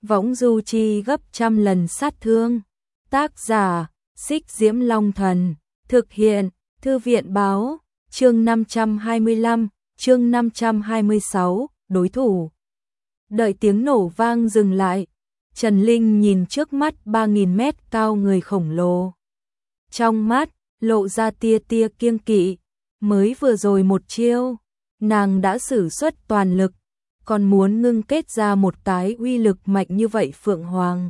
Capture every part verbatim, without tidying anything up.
võng du chi gấp trăm lần sát thương. Tác giả, Xích Diễm Long Thần, thực hiện, Thư viện Báo, chương năm trăm hai mươi lăm, chương năm trăm hai mươi sáu, đối thủ. Đợi tiếng nổ vang dừng lại, Trần Linh nhìn trước mắt ba nghìn mét cao người khổng lồ. Trong mắt, lộ ra tia tia kiêng kỵ, mới vừa rồi một chiêu, nàng đã sử xuất toàn lực, còn muốn ngưng kết ra một cái uy lực mạnh như vậy Phượng Hoàng.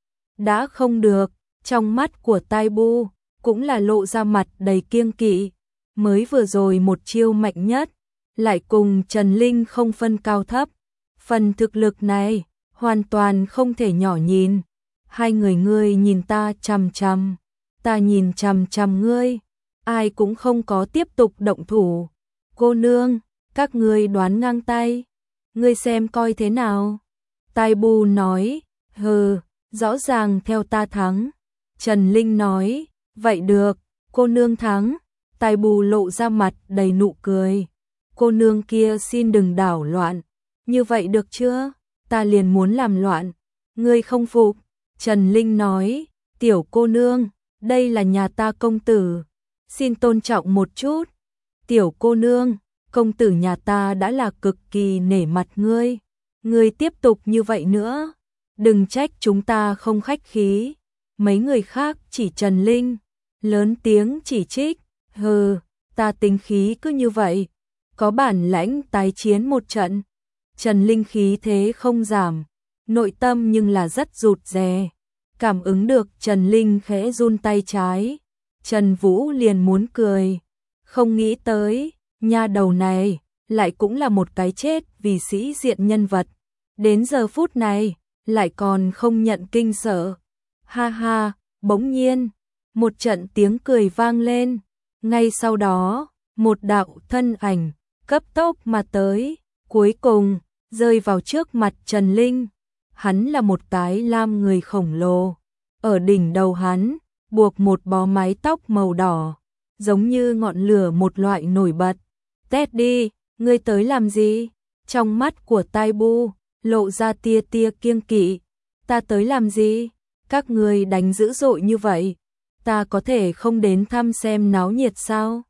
Đã không được, trong mắt của Tai Bu, cũng là lộ ra mặt đầy kiêng kỵ, mới vừa rồi một chiêu mạnh nhất, lại cùng Trần Linh không phân cao thấp. Phần thực lực này, hoàn toàn không thể nhỏ nhìn. Hai người ngươi nhìn ta chằm chằm, ta nhìn chằm chằm ngươi, ai cũng không có tiếp tục động thủ. Cô nương, các ngươi đoán ngang tay, ngươi xem coi thế nào. Tai Bu nói, hừ, rõ ràng theo ta thắng. Trần Linh nói, vậy được, cô nương thắng. Tai Bu lộ ra mặt đầy nụ cười. Cô nương kia xin đừng đảo loạn. Như vậy được chưa? Ta liền muốn làm loạn. Ngươi không phục. Trần Linh nói, tiểu cô nương, đây là nhà ta công tử. Xin tôn trọng một chút. Tiểu cô nương, công tử nhà ta đã là cực kỳ nể mặt ngươi. Ngươi tiếp tục như vậy nữa, đừng trách chúng ta không khách khí. Mấy người khác chỉ Trần Linh, lớn tiếng chỉ trích. Hừ, ta tính khí cứ như vậy, có bản lãnh tái chiến một trận. Trần Linh khí thế không giảm, nội tâm nhưng là rất rụt rè. Cảm ứng được Trần Linh khẽ run tay trái, Trần Vũ liền muốn cười. Không nghĩ tới, nha đầu này, lại cũng là một cái chết vì sĩ diện nhân vật. Đến giờ phút này, lại còn không nhận kinh sợ. Ha ha, bỗng nhiên, một trận tiếng cười vang lên. Ngay sau đó, một đạo thân ảnh, cấp tốc mà tới, cuối cùng, rơi vào trước mặt Trần Linh. Hắn là một cái lam người khổng lồ. Ở đỉnh đầu hắn, buộc một bó mái tóc màu đỏ, giống như ngọn lửa một loại nổi bật. Teddy, ngươi tới làm gì? Trong mắt của Tai Bu, lộ ra tia tia kiêng kỵ. Ta tới làm gì? Các ngươi đánh dữ dội như vậy, ta có thể không đến thăm xem náo nhiệt sao?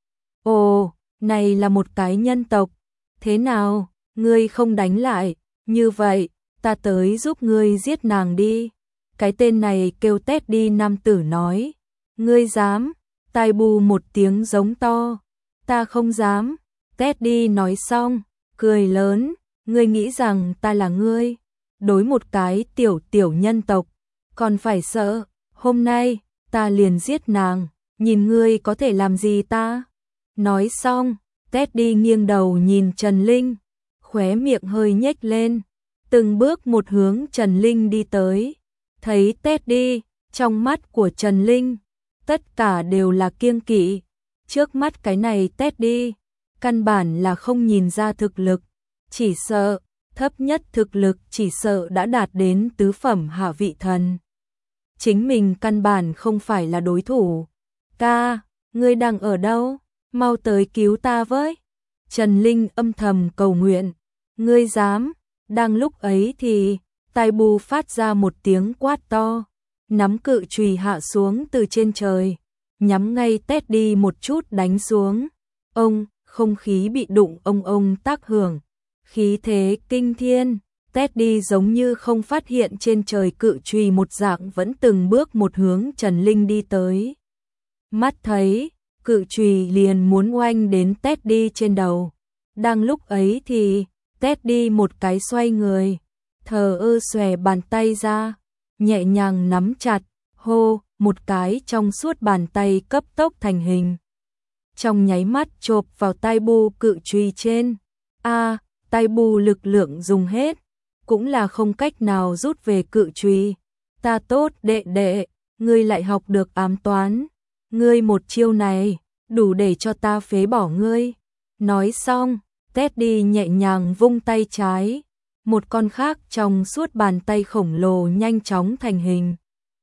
Ồ, này là một cái nhân tộc. Thế nào, ngươi không đánh lại? Như vậy, ta tới giúp ngươi giết nàng đi. Cái tên này kêu Teddy nam tử nói. Ngươi dám? Tai Bu một tiếng giống to. Ta không dám. Teddy nói xong, cười lớn. Ngươi nghĩ rằng ta là ngươi? Đối một cái tiểu tiểu nhân tộc, còn phải sợ? Hôm nay, ta liền giết nàng, nhìn ngươi có thể làm gì ta? Nói xong, Teddy nghiêng đầu nhìn Trần Linh, khóe miệng hơi nhếch lên, từng bước một hướng Trần Linh đi tới. Thấy Teddy, trong mắt của Trần Linh, tất cả đều là kiêng kỵ. Trước mắt cái này Teddy, căn bản là không nhìn ra thực lực, chỉ sợ, thấp nhất thực lực chỉ sợ đã đạt đến tứ phẩm hạ vị thần. Chính mình căn bản không phải là đối thủ. Ca, ngươi đang ở đâu? Mau tới cứu ta với. Trần Linh âm thầm cầu nguyện. Ngươi dám? Đang lúc ấy thì, Tai Bu phát ra một tiếng quát to, nắm cự chùy hạ xuống từ trên trời, nhắm ngay Teddy một chút đánh xuống. Ông, không khí bị đụng ông ông tác hưởng, khí thế kinh thiên. Teddy giống như không phát hiện trên trời cự chùy một dạng vẫn từng bước một hướng Trần Linh đi tới. Mắt thấy, cự chùy liền muốn oanh đến Teddy trên đầu. Đang lúc ấy thì, Teddy một cái xoay người, thờ ơ xòe bàn tay ra, nhẹ nhàng nắm chặt, hô, một cái trong suốt bàn tay cấp tốc thành hình. Trong nháy mắt chộp vào Tai Bu cự chùy trên. A, Tai Bu lực lượng dùng hết, cũng là không cách nào rút về cự chùy. Ta tốt đệ đệ, ngươi lại học được ám toán. Ngươi một chiêu này, đủ để cho ta phế bỏ ngươi. Nói xong, Teddy nhẹ nhàng vung tay trái, một con khác trong suốt bàn tay khổng lồ nhanh chóng thành hình.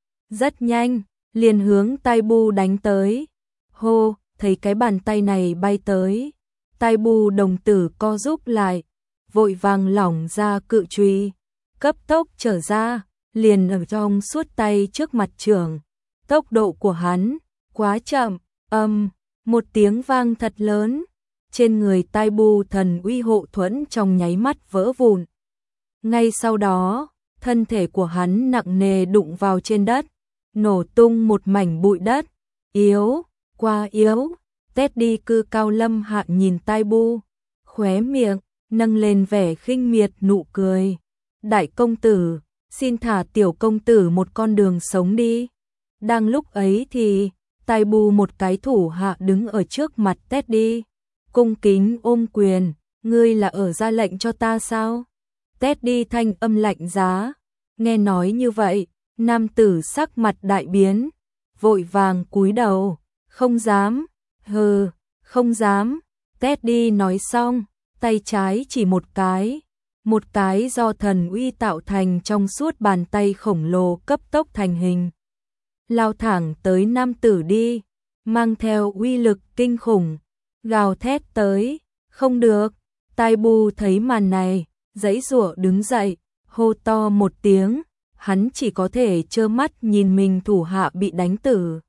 Rất nhanh, liền hướng Tai Bu đánh tới. Hô, thấy cái bàn tay này bay tới, Tai Bu đồng tử co rúm lại, vội vàng lỏng ra cự chùy, cấp tốc trở ra, liền ở trong suốt tay trước mặt trưởng. Tốc độ của hắn quá chậm, âm, một tiếng vang thật lớn, trên người Tai Bu thần uy hộ thuẫn trong nháy mắt vỡ vụn. Ngay sau đó, thân thể của hắn nặng nề đụng vào trên đất, nổ tung một mảnh bụi đất, yếu, quá yếu. Teddy cư cao lâm hạ nhìn Tai Bu, khóe miệng nâng lên vẻ khinh miệt nụ cười. Đại công tử, xin thả tiểu công tử một con đường sống đi. Đang lúc ấy thì, Tai Bu một cái thủ hạ đứng ở trước mặt Teddy, cung kính ôm quyền, ngươi là ở ra lệnh cho ta sao? Teddy thanh âm lạnh giá, nghe nói như vậy, nam tử sắc mặt đại biến, vội vàng cúi đầu, không dám, hừ, không dám. Teddy nói xong, tay trái chỉ một cái, một cái do thần uy tạo thành trong suốt bàn tay khổng lồ cấp tốc thành hình. Lao thẳng tới nam tử đi, mang theo uy lực kinh khủng, gào thét tới, không được. Tai Bu thấy màn này, giãy giụa đứng dậy, hô to một tiếng, hắn chỉ có thể trơ mắt nhìn mình thủ hạ bị đánh tử,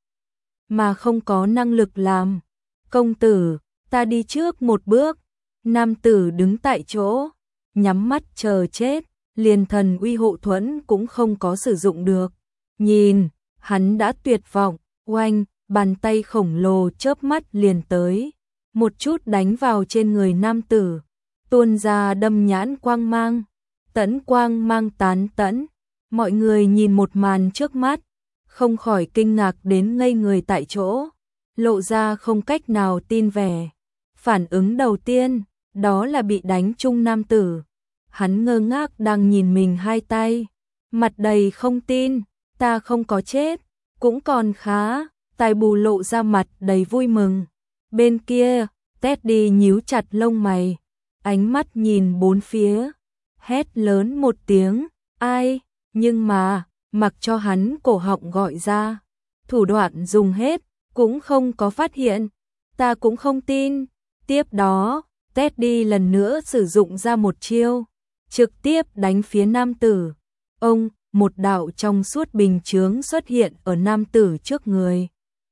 mà không có năng lực làm. Công tử, ta đi trước một bước. Nam tử đứng tại chỗ, nhắm mắt chờ chết, liền thần uy hộ thuẫn cũng không có sử dụng được. Nhìn, hắn đã tuyệt vọng, oanh, bàn tay khổng lồ chớp mắt liền tới, một chút đánh vào trên người nam tử, tuôn ra đâm nhãn quang mang, tẫn quang mang tán tẫn. Mọi người nhìn một màn trước mắt, không khỏi kinh ngạc đến ngây người tại chỗ, lộ ra không cách nào tin vẻ. Phản ứng đầu tiên, đó là bị đánh trúng nam tử. Hắn ngơ ngác đang nhìn mình hai tay, mặt đầy không tin, ta không có chết, cũng còn khá. Tai Bu lộ ra mặt đầy vui mừng. Bên kia, Teddy nhíu chặt lông mày, ánh mắt nhìn bốn phía, hét lớn một tiếng, ai, nhưng mà, mặc cho hắn cổ họng gọi ra, thủ đoạn dùng hết, cũng không có phát hiện, ta cũng không tin. Tiếp đó, Teddy lần nữa sử dụng ra một chiêu, trực tiếp đánh phía nam tử. Ông, một đạo trong suốt bình chướng xuất hiện ở nam tử trước người.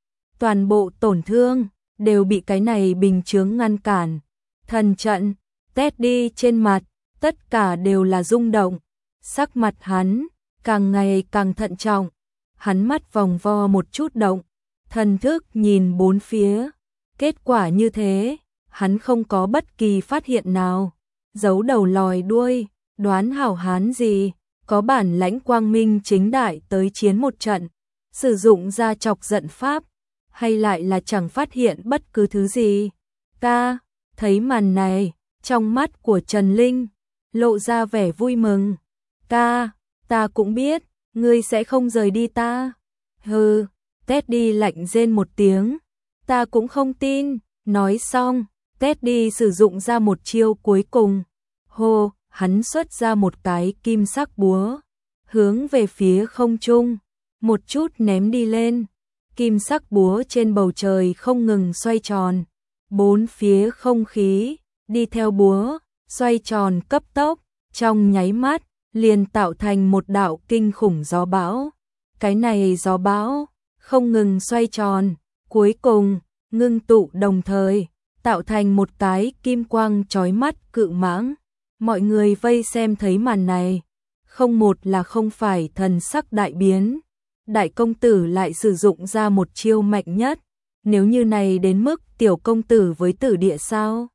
Toàn bộ tổn thương đều bị cái này bình chướng ngăn cản. Thần trận, Teddy trên mặt, tất cả đều là rung động. Sắc mặt hắn càng ngày càng thận trọng, hắn mắt vòng vo một chút động, thần thức nhìn bốn phía. Kết quả như thế, hắn không có bất kỳ phát hiện nào, giấu đầu lòi đuôi, đoán hảo hán gì, có bản lãnh quang minh chính đại tới chiến một trận, sử dụng ra chọc giận pháp, hay lại là chẳng phát hiện bất cứ thứ gì. Ca, thấy màn này, trong mắt của Trần Linh lộ ra vẻ vui mừng. Ca, ta cũng biết, ngươi sẽ không rời đi ta. Hừ, Teddy lạnh rên một tiếng, ta cũng không tin. Nói xong, Teddy sử dụng ra một chiêu cuối cùng. Hô, hắn xuất ra một cái kim sắc búa, hướng về phía không trung, một chút ném đi lên. Kim sắc búa trên bầu trời không ngừng xoay tròn, bốn phía không khí đi theo búa xoay tròn cấp tốc, trong nháy mắt liền tạo thành một đạo kinh khủng gió bão. Cái này gió bão không ngừng xoay tròn, cuối cùng ngưng tụ đồng thời tạo thành một cái kim quang chói mắt cự mãng. Mọi người vây xem thấy màn này, không một là không phải thần sắc đại biến. Đại công tử lại sử dụng ra một chiêu mạnh nhất, nếu như này đến mức tiểu công tử với tử địa sao?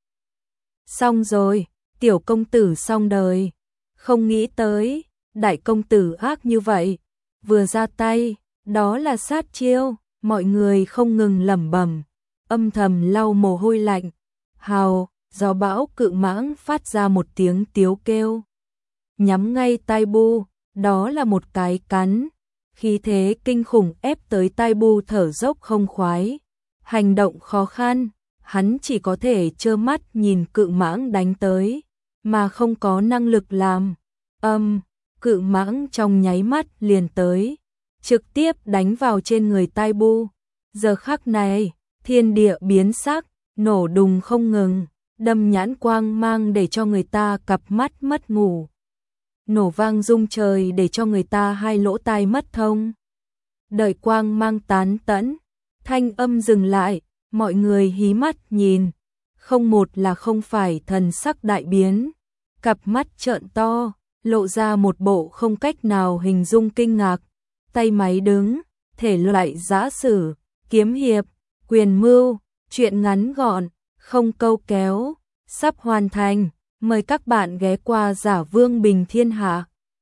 Xong rồi, tiểu công tử xong đời. Không nghĩ tới, đại công tử ác như vậy, vừa ra tay, đó là sát chiêu. Mọi người không ngừng lẩm bẩm, âm thầm lau mồ hôi lạnh. Hào, gió bão cự mãng phát ra một tiếng tiếu kêu, nhắm ngay Tai Bu, đó là một cái cắn. Khí thế kinh khủng ép tới Tai Bu thở dốc không khoái, hành động khó khăn, hắn chỉ có thể trơ mắt nhìn cự mãng đánh tới, mà không có năng lực làm. Âm, cự mãng trong nháy mắt liền tới, trực tiếp đánh vào trên người Tai Bu. Giờ khắc này, thiên địa biến sắc, nổ đùng không ngừng, đâm nhãn quang mang để cho người ta cặp mắt mất ngủ. nổ vang rung trời để cho người ta hai lỗ tai mất thông. Đợi quang mang tán tẫn, thanh âm dừng lại, mọi người hí mắt nhìn, không một là không phải thần sắc đại biến, cặp mắt trợn to, lộ ra một bộ không cách nào hình dung kinh ngạc, tay máy đứng, thể loại giã sử, kiếm hiệp, quyền mưu, chuyện ngắn gọn, không câu kéo, sắp hoàn thành, mời các bạn ghé qua Giả Vương Bình Thiên Hạ.